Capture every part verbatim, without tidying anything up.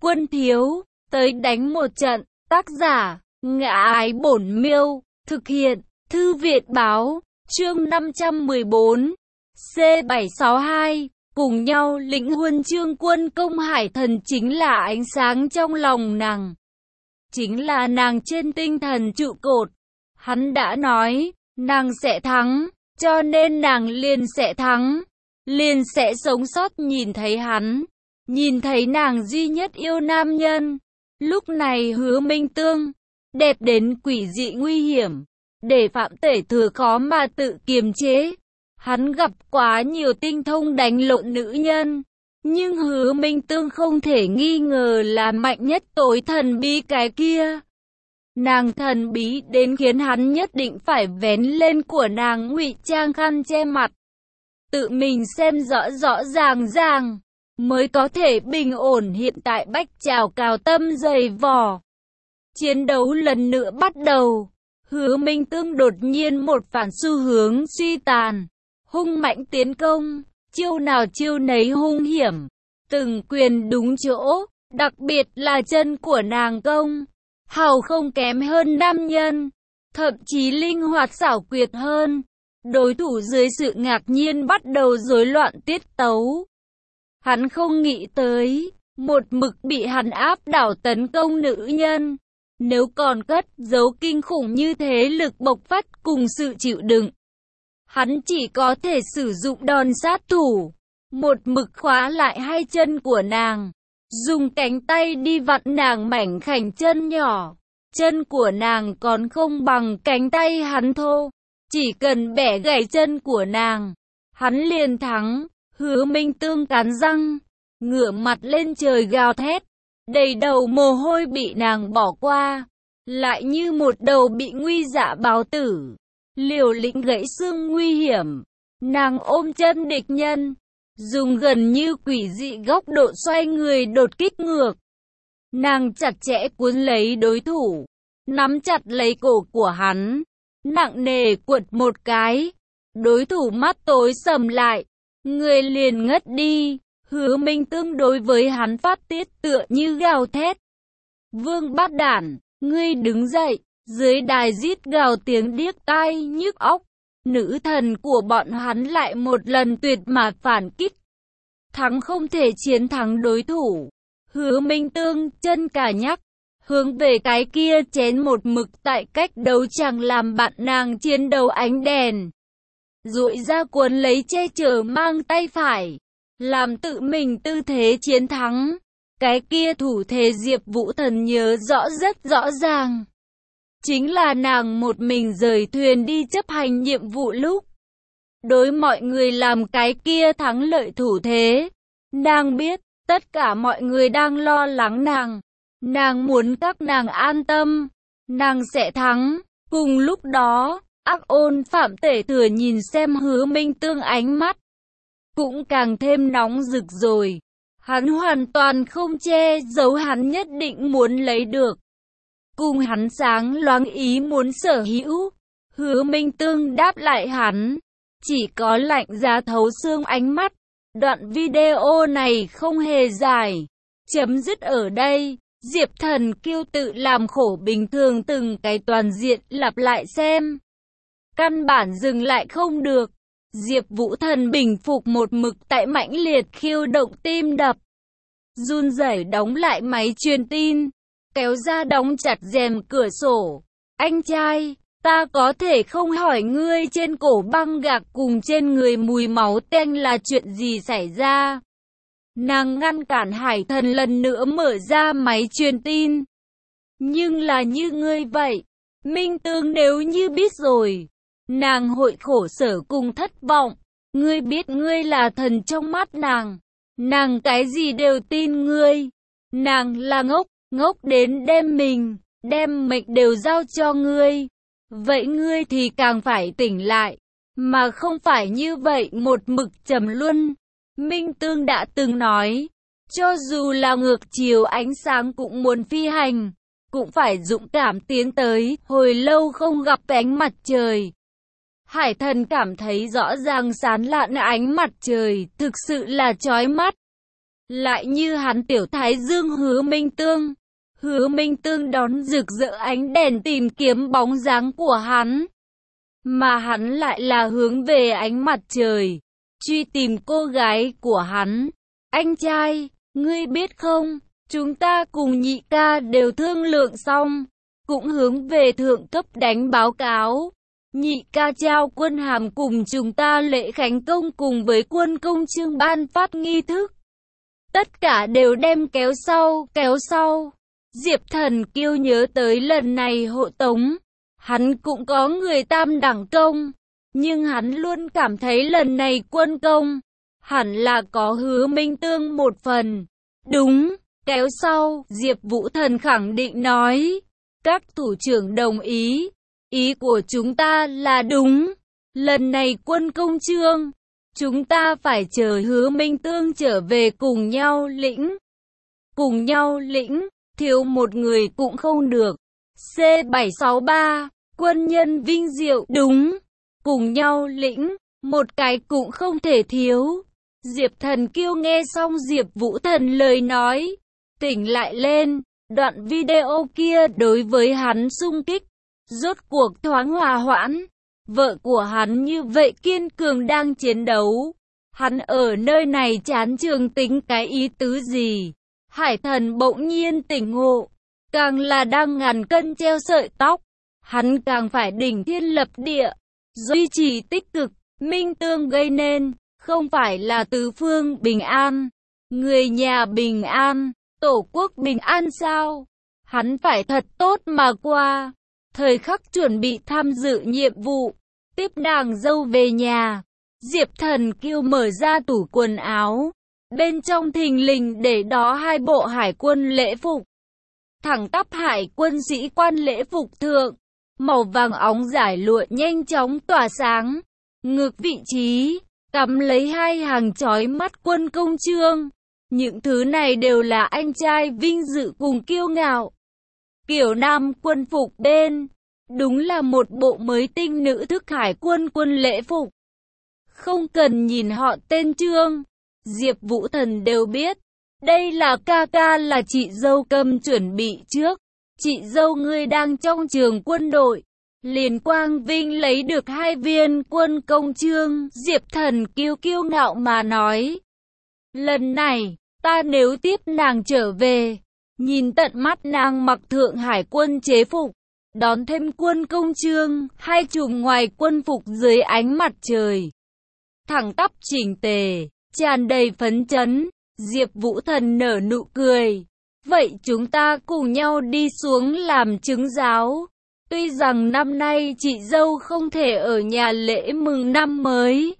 Quân thiếu, tới đánh một trận. Tác giả, Ngã Ái Bổn Miêu. Thực hiện, Thư viện báo. Chương năm trăm mười bốn. C bảy sáu hai. Cùng nhau lĩnh huân chương quân công. Hải thần chính là ánh sáng trong lòng nàng. Chính là nàng trên tinh thần trụ cột. Hắn đã nói, nàng sẽ thắng, cho nên nàng liền sẽ thắng. Liền sẽ sống sót nhìn thấy hắn. Nhìn thấy nàng duy nhất yêu nam nhân. Lúc này Hứa Minh Tương, đẹp đến quỷ dị nguy hiểm. Để Phạm Tể Thừa khó mà tự kiềm chế. Hắn gặp quá nhiều tinh thông đánh lộn nữ nhân. Nhưng Hứa Minh Tương không thể nghi ngờ là mạnh nhất tối thần bí cái kia. Nàng thần bí đến khiến hắn nhất định phải vén lên của nàng ngụy trang khăn che mặt. Tự mình xem rõ rõ ràng ràng, mới có thể bình ổn hiện tại bách trào cào tâm dày vò. Chiến đấu lần nữa bắt đầu. Hứa Minh Tương đột nhiên một phản xu hướng suy tàn. Hung mãnh tiến công, chiêu nào chiêu nấy hung hiểm. Từng quyền đúng chỗ, đặc biệt là chân của nàng công. Hào không kém hơn nam nhân, thậm chí linh hoạt xảo quyệt hơn. Đối thủ dưới sự ngạc nhiên bắt đầu rối loạn tiết tấu. Hắn không nghĩ tới, một mực bị hắn áp đảo tấn công nữ nhân. Nếu còn cất giấu kinh khủng như thế lực bộc phát cùng sự chịu đựng. Hắn chỉ có thể sử dụng đòn sát thủ, một mực khóa lại hai chân của nàng. Dùng cánh tay đi vặn nàng mảnh khảnh chân nhỏ. Chân của nàng còn không bằng cánh tay hắn thô. Chỉ cần bẻ gãy chân của nàng, hắn liền thắng. Hứa Minh Tương cắn răng, ngửa mặt lên trời gào thét. Đầy đầu mồ hôi bị nàng bỏ qua, lại như một đầu bị nguy dạ báo tử. Liều lĩnh gãy xương nguy hiểm. Nàng ôm chân địch nhân, dùng gần như quỷ dị góc độ xoay người đột kích ngược. Nàng chặt chẽ cuốn lấy đối thủ, nắm chặt lấy cổ của hắn, nặng nề quật một cái. Đối thủ mắt tối sầm lại, người liền ngất đi. Hứa Minh Tương đối với hắn phát tiết tựa như gào thét. Vương Bát Đản, ngươi đứng dậy. Dưới đài rít gào tiếng điếc tai nhức óc. Nữ thần của bọn hắn lại một lần tuyệt mà phản kích. Thắng không thể chiến thắng đối thủ. Hứa Minh Tương chân cả nhắc, hướng về cái kia chén một mực tại cách đấu chẳng làm bạn nàng chiến đấu ánh đèn. Duỗi ra cuốn lấy che chở mang tay phải, làm tự mình tư thế chiến thắng. Cái kia thủ thế Diệp Vũ Thần nhớ rõ rất rõ ràng. Chính là nàng một mình rời thuyền đi chấp hành nhiệm vụ lúc. Đối mọi người làm cái kia thắng lợi thủ thế. Nàng biết, tất cả mọi người đang lo lắng nàng. Nàng muốn các nàng an tâm. Nàng sẽ thắng. Cùng lúc đó, Ác Ôn Phạm Tể Thừa nhìn xem Hứa Minh Tương ánh mắt. Cũng càng thêm nóng rực rồi. Hắn hoàn toàn không che giấu, hắn nhất định muốn lấy được. Cùng hắn sáng loáng ý muốn sở hữu. Hứa Minh Tương đáp lại hắn, chỉ có lạnh giá thấu xương ánh mắt. Đoạn video này không hề dài, chấm dứt ở đây. Diệp Thần Kiêu tự làm khổ bình thường từng cái toàn diện lặp lại xem. Căn bản dừng lại không được. Diệp Vũ Thần bình phục một mực tại mãnh liệt khiêu động tim đập. Run rẩy đóng lại máy truyền tin. Kéo ra đóng chặt rèm cửa sổ. Anh trai, ta có thể không hỏi ngươi trên cổ băng gạc cùng trên người mùi máu tanh là chuyện gì xảy ra? Nàng ngăn cản Hải Thần lần nữa mở ra máy truyền tin. Nhưng là như ngươi vậy, Minh Tương nếu như biết rồi, nàng hội khổ sở cùng thất vọng. Ngươi biết ngươi là thần trong mắt nàng. Nàng cái gì đều tin ngươi. Nàng là ngốc. Ngốc đến đem mình, đem mệnh đều giao cho ngươi. Vậy ngươi thì càng phải tỉnh lại, mà không phải như vậy một mực trầm luân. Minh Tương đã từng nói, cho dù là ngược chiều ánh sáng cũng muốn phi hành, cũng phải dũng cảm tiến tới. Hồi lâu không gặp ánh mặt trời. Hải Thần cảm thấy rõ ràng sáng lạn ánh mặt trời, thực sự là chói mắt. lại như hắn tiểu thái dương Hứa Minh Tương. Hứa Minh Tương đón rực rỡ ánh đèn tìm kiếm bóng dáng của hắn, mà hắn lại là hướng về ánh mặt trời, truy tìm cô gái của hắn. Anh trai, ngươi biết không, chúng ta cùng nhị ca đều thương lượng xong, cũng hướng về thượng cấp đánh báo cáo. Nhị ca trao quân hàm cùng chúng ta lễ khánh công cùng với quân công chương ban phát nghi thức. Tất cả đều đem kéo sau, kéo sau. Diệp Thần Kiêu nhớ tới lần này hộ tống, hắn cũng có người tam đẳng công, nhưng hắn luôn cảm thấy lần này quân công, hẳn là có Hứa Minh Tương một phần. Đúng, kéo sau, Diệp Vũ Thần khẳng định nói. Các thủ trưởng đồng ý, ý của chúng ta là đúng. Lần này quân công chương, chúng ta phải chờ Hứa Minh Tương trở về cùng nhau lĩnh. Cùng nhau lĩnh, thiếu một người cũng không được. C bảy sáu ba, quân nhân vinh diệu, đúng. Cùng nhau lĩnh, một cái cũng không thể thiếu. Diệp Thần Kiêu nghe xong Diệp Vũ Thần lời nói, tỉnh lại lên. Đoạn video kia đối với hắn xung kích, rốt cuộc thoáng hòa hoãn. Vợ của hắn như vậy kiên cường đang chiến đấu. Hắn ở nơi này chán trường tính cái ý tứ gì? Hải Thần bỗng nhiên tỉnh ngộ, càng là đang ngàn cân treo sợi tóc, hắn càng phải đỉnh thiên lập địa, duy trì tích cực. Minh Tương gây nên, không phải là tứ phương bình an, người nhà bình an, tổ quốc bình an sao? Hắn phải thật tốt mà qua. Thời khắc chuẩn bị tham dự nhiệm vụ, tiếp nàng dâu về nhà, Diệp Thần Kiêu mở ra tủ quần áo, bên trong thình lình để đó hai bộ hải quân lễ phục. Thẳng tắp hải quân sĩ quan lễ phục thượng, màu vàng óng giải lụa nhanh chóng tỏa sáng, ngược vị trí cắm lấy hai hàng chói mắt quân công chương. Những thứ này đều là anh trai vinh dự cùng kiêu ngạo. Kiểu nam quân phục bên, đúng là một bộ mới tinh nữ thức hải quân quân lễ phục. Không cần nhìn họ tên chương, Diệp Vũ Thần đều biết. Đây là ca ca là chị dâu Cầm chuẩn bị trước. Chị dâu ngươi đang trong trường quân đội. Liền Quang Vinh lấy được hai viên quân công chương. Diệp Thần kiêu kiêu ngạo mà nói. Lần này, ta nếu tiếp nàng trở về, nhìn tận mắt nàng mặc thượng hải quân chế phục, đón thêm quân công chương, hai chùm ngoài quân phục dưới ánh mặt trời. Thẳng tắp chỉnh tề, tràn đầy phấn chấn, Diệp Vũ Thần nở nụ cười. Vậy chúng ta cùng nhau đi xuống làm chứng giáo. Tuy rằng năm nay chị dâu không thể ở nhà lễ mừng năm mới,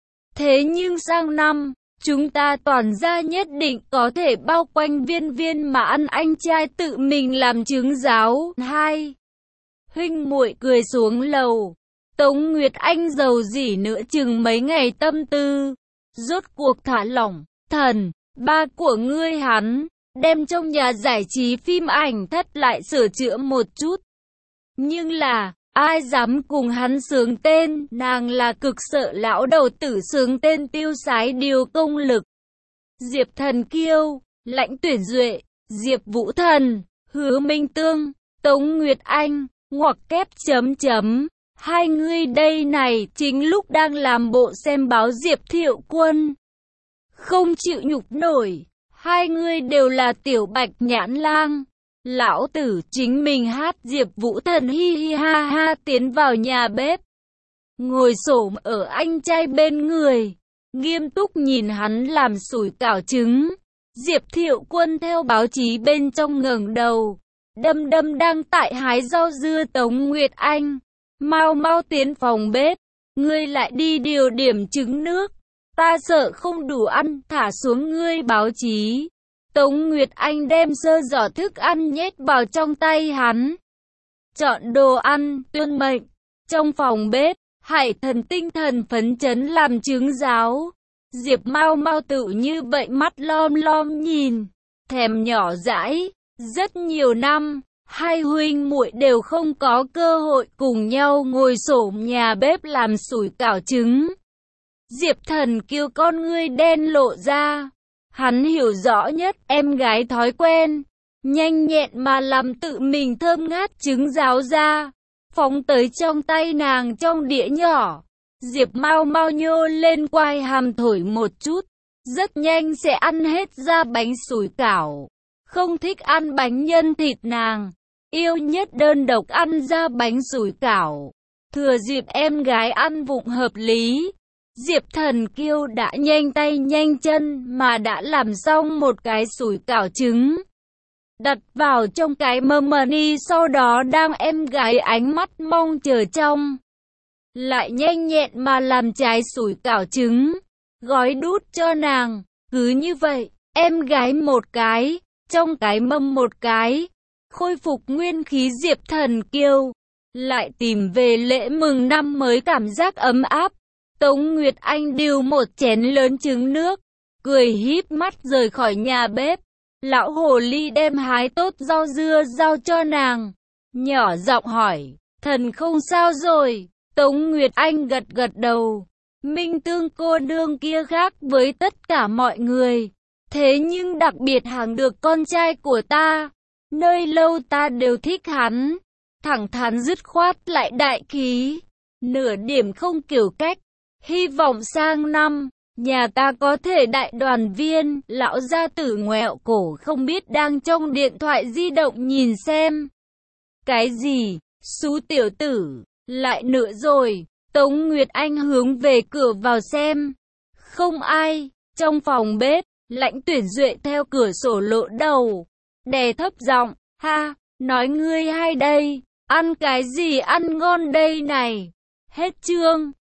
thế nhưng sang năm, chúng ta toàn gia nhất định có thể bao quanh viên viên mà ăn anh trai tự mình làm chứng giáo. Hai huynh muội cười xuống lầu. Tống Nguyệt Anh giàu dỉ nữa chừng mấy ngày tâm tư, rốt cuộc thả lỏng. Thần, ba của ngươi hắn, đem trong nhà giải trí phim ảnh thất lại sửa chữa một chút. Nhưng là, ai dám cùng hắn sướng tên, nàng là cực sợ lão đầu tử sướng tên tiêu sái điều công lực. Diệp Thần Kiêu, Lãnh Tuyển Duệ, Diệp Vũ Thần, Hứa Minh Tương, Tống Nguyệt Anh, ngoặc kép chấm chấm. Hai người đây này chính lúc đang làm bộ xem báo Diệp Thiệu Quân. Không chịu nhục nổi, hai người đều là tiểu bạch nhãn lang. Lão tử chính mình hát. Diệp Vũ Thần hi hi ha ha tiến vào nhà bếp, ngồi xổm ở anh trai bên người, nghiêm túc nhìn hắn làm sủi cảo trứng. Diệp Thiệu Quân theo báo chí bên trong ngẩng đầu, đâm đâm đang tại hái rau dưa. Tống Nguyệt Anh, mau mau tiến phòng bếp, ngươi lại đi điều điểm trứng nước, ta sợ không đủ ăn, thả xuống ngươi báo chí. Tống Nguyệt Anh đem sơ giỏ thức ăn nhét vào trong tay hắn. Chọn đồ ăn, tuyên mệnh. Trong phòng bếp, Hải Thần tinh thần phấn chấn làm chứng giáo. Diệp Mau Mau tự như vậy mắt lom lom nhìn, thèm nhỏ dãi. Rất nhiều năm, hai huynh muội đều không có cơ hội cùng nhau ngồi xổm nhà bếp làm sủi cảo trứng. Diệp Thần Kiêu con ngươi đen lộ ra. Hắn hiểu rõ nhất em gái thói quen, nhanh nhẹn mà làm tự mình thơm ngát trứng ráo ra, phóng tới trong tay nàng trong đĩa nhỏ. Diệp mau mau nhô lên quai hàm thổi một chút, rất nhanh sẽ ăn hết ra bánh sủi cảo. Không thích ăn bánh nhân thịt nàng, yêu nhất đơn độc ăn ra bánh sủi cảo. Thừa dịp em gái ăn vụng hợp lý, Diệp Thần Kiêu đã nhanh tay nhanh chân mà đã làm xong một cái sủi cảo trứng, đặt vào trong cái mâm mani, sau đó đang em gái ánh mắt mong chờ trong. Lại nhanh nhẹn mà làm trái sủi cảo trứng, gói đút cho nàng. Cứ như vậy, em gái một cái, trong cái mâm một cái, khôi phục nguyên khí. Diệp Thần Kiêu lại tìm về lễ mừng năm mới cảm giác ấm áp. Tống Nguyệt Anh điều một chén lớn trứng nước, cười híp mắt rời khỏi nhà bếp. Lão hồ ly đem hái tốt rau dưa giao cho nàng, nhỏ giọng hỏi, thần không sao rồi? Tống Nguyệt Anh gật gật đầu. Minh Tương cô nương kia khác với tất cả mọi người, thế nhưng đặc biệt hàng được con trai của ta, nơi lâu ta đều thích hắn, thẳng thắn dứt khoát lại đại khí, nửa điểm không kiểu cách. Hy vọng sang năm nhà ta có thể đại đoàn viên. Lão gia tử ngoẹo cổ không biết đang trong điện thoại di động nhìn xem cái gì. Xú tiểu tử, lại nữa rồi. Tống Nguyệt Anh hướng về cửa vào xem, không ai. Trong phòng bếp, Lãnh Tuyển Duệ theo cửa sổ lộ đầu, đè thấp giọng, ha, nói ngươi hay đây, ăn cái gì ăn ngon đây này. Hết chương.